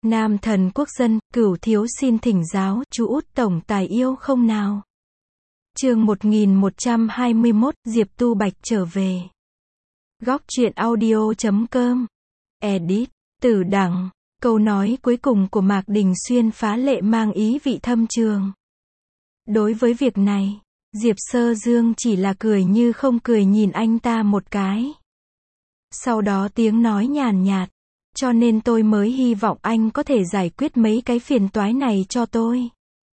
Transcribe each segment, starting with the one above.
Nam thần quốc dân, Cửu thiếu xin thỉnh giáo, chú út tổng tài yêu không nào? Chương 1121, Diệp Tu Bạch trở về. Góc truyện audio.com. Edit, Tử Đằng. Câu nói cuối cùng của Mạc Đình Xuyên phá lệ mang ý vị thâm trường. Đối với việc này, Diệp Sơ Dương chỉ là cười như không cười nhìn anh ta một cái. Sau đó tiếng nói nhàn nhạt, cho nên tôi mới hy vọng anh có thể giải quyết mấy cái phiền toái này cho tôi.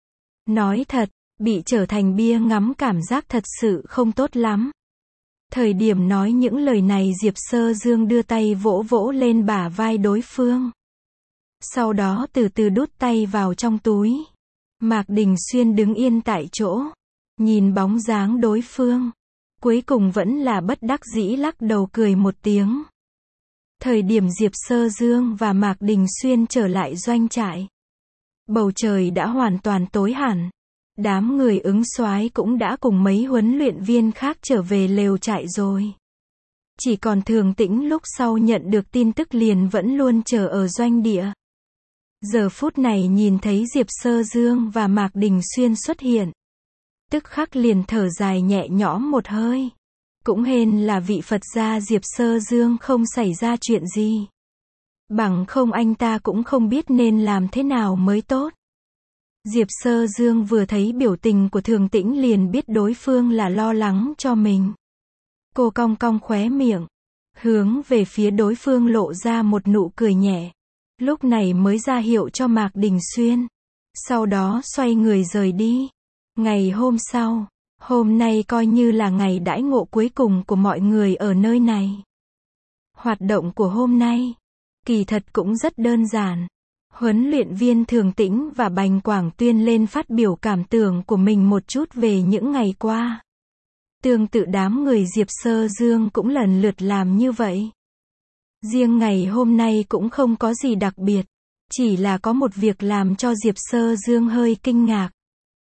Nói thật, bị trở thành bia ngắm cảm giác thật sự không tốt lắm. Thời điểm nói những lời này Diệp Sơ Dương đưa tay vỗ vỗ lên bả vai đối phương. Sau đó từ từ đút tay vào trong túi. Mạc Đình Xuyên đứng yên tại chỗ, nhìn bóng dáng đối phương. Cuối cùng vẫn là bất đắc dĩ lắc đầu cười một tiếng. Thời điểm Diệp Sơ Dương và Mạc Đình Xuyên trở lại doanh trại, bầu trời đã hoàn toàn tối hẳn. Đám người ứng soái cũng đã cùng mấy huấn luyện viên khác trở về lều trại rồi. Chỉ còn Thường Tĩnh lúc sau nhận được tin tức liền vẫn luôn chờ ở doanh địa. Giờ phút này nhìn thấy Diệp Sơ Dương và Mạc Đình Xuyên xuất hiện, tức khắc liền thở dài nhẹ nhõm một hơi. Cũng hên là vị Phật gia Diệp Sơ Dương không xảy ra chuyện gì. Bằng không anh ta cũng không biết nên làm thế nào mới tốt. Diệp Sơ Dương vừa thấy biểu tình của Thường Tĩnh liền biết đối phương là lo lắng cho mình. Cô cong cong khóe miệng, hướng về phía đối phương lộ ra một nụ cười nhẹ. Lúc này mới ra hiệu cho Mạc Đình Xuyên. Sau đó xoay người rời đi. Ngày hôm sau, hôm nay coi như là ngày đãi ngộ cuối cùng của mọi người ở nơi này. Hoạt động của hôm nay, kỳ thật cũng rất đơn giản. Huấn luyện viên Thường Tĩnh và Bành Quảng Tuyên lên phát biểu cảm tưởng của mình một chút về những ngày qua. Tương tự đám người Diệp Sơ Dương cũng lần lượt làm như vậy. Riêng ngày hôm nay cũng không có gì đặc biệt, chỉ là có một việc làm cho Diệp Sơ Dương hơi kinh ngạc.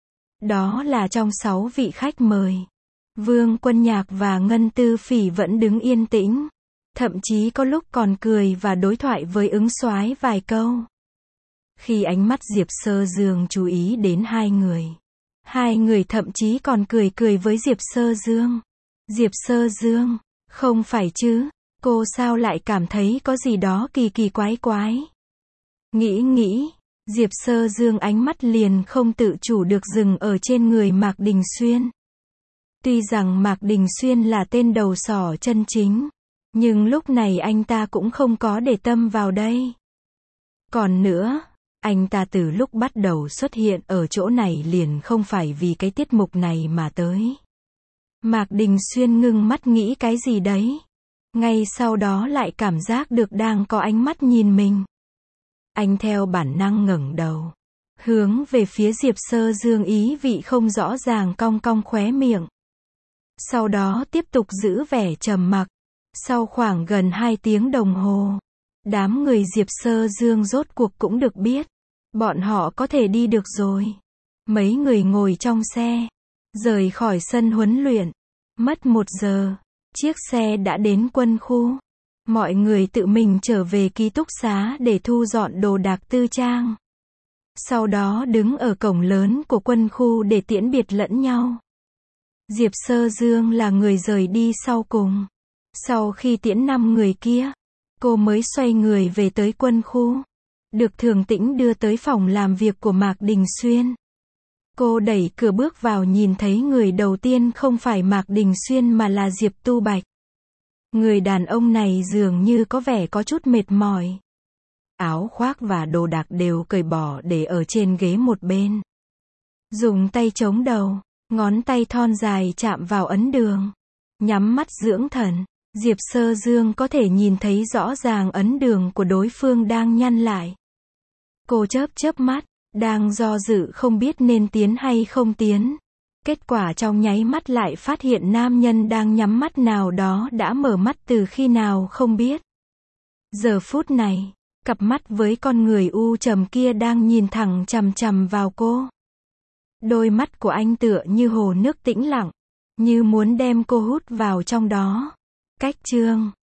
Đó là trong 6 vị khách mời, Vương Quân Nhạc và Ngân Tư Phỉ vẫn đứng yên tĩnh, thậm chí có lúc còn cười và đối thoại với ứng soái vài câu. Khi ánh mắt Diệp Sơ Dương chú ý đến hai người thậm chí còn cười cười với Diệp Sơ Dương. Diệp Sơ Dương, không phải chứ, cô sao lại cảm thấy có gì đó kỳ kỳ quái quái. Nghĩ, Diệp Sơ Dương ánh mắt liền không tự chủ được dừng ở trên người Mạc Đình Xuyên. Tuy rằng Mạc Đình Xuyên là tên đầu sỏ chân chính, nhưng lúc này anh ta cũng không có để tâm vào đây. Còn nữa, anh ta từ lúc bắt đầu xuất hiện ở chỗ này liền không phải vì cái tiết mục này mà tới. Mạc Đình Xuyên ngưng mắt nghĩ cái gì đấy. Ngay sau đó lại cảm giác được đang có ánh mắt nhìn mình. Anh theo bản năng ngẩng đầu, hướng về phía Diệp Sơ Dương ý vị không rõ ràng cong cong khóe miệng. Sau đó tiếp tục giữ vẻ trầm mặc. Sau khoảng gần 2 tiếng đồng hồ, đám người Diệp Sơ Dương rốt cuộc cũng được biết. Bọn họ có thể đi được rồi. Mấy người ngồi trong xe, rời khỏi sân huấn luyện. Mất 1 giờ, chiếc xe đã đến quân khu. Mọi người tự mình trở về ký túc xá để thu dọn đồ đạc tư trang. Sau đó đứng ở cổng lớn của quân khu để tiễn biệt lẫn nhau. Diệp Sơ Dương là người rời đi sau cùng. Sau khi tiễn 5 người kia, cô mới xoay người về tới quân khu. Được Thường Tĩnh đưa tới phòng làm việc của Mạc Đình Xuyên. Cô đẩy cửa bước vào nhìn thấy người đầu tiên không phải Mạc Đình Xuyên mà là Diệp Tu Bạch. Người đàn ông này dường như có vẻ có chút mệt mỏi. Áo khoác và đồ đạc đều cởi bỏ để ở trên ghế một bên. Dùng tay chống đầu, ngón tay thon dài chạm vào ấn đường. Nhắm mắt dưỡng thần, Diệp Sơ Dương có thể nhìn thấy rõ ràng ấn đường của đối phương đang nhăn lại. Cô chớp mắt, đang do dự không biết nên tiến hay không tiến. Kết quả trong nháy mắt lại phát hiện nam nhân đang nhắm mắt nào đó đã mở mắt từ khi nào không biết. Giờ phút này, cặp mắt với con người u trầm kia đang nhìn thẳng chằm chằm vào cô. Đôi mắt của anh tựa như hồ nước tĩnh lặng, như muốn đem cô hút vào trong đó. Cách chương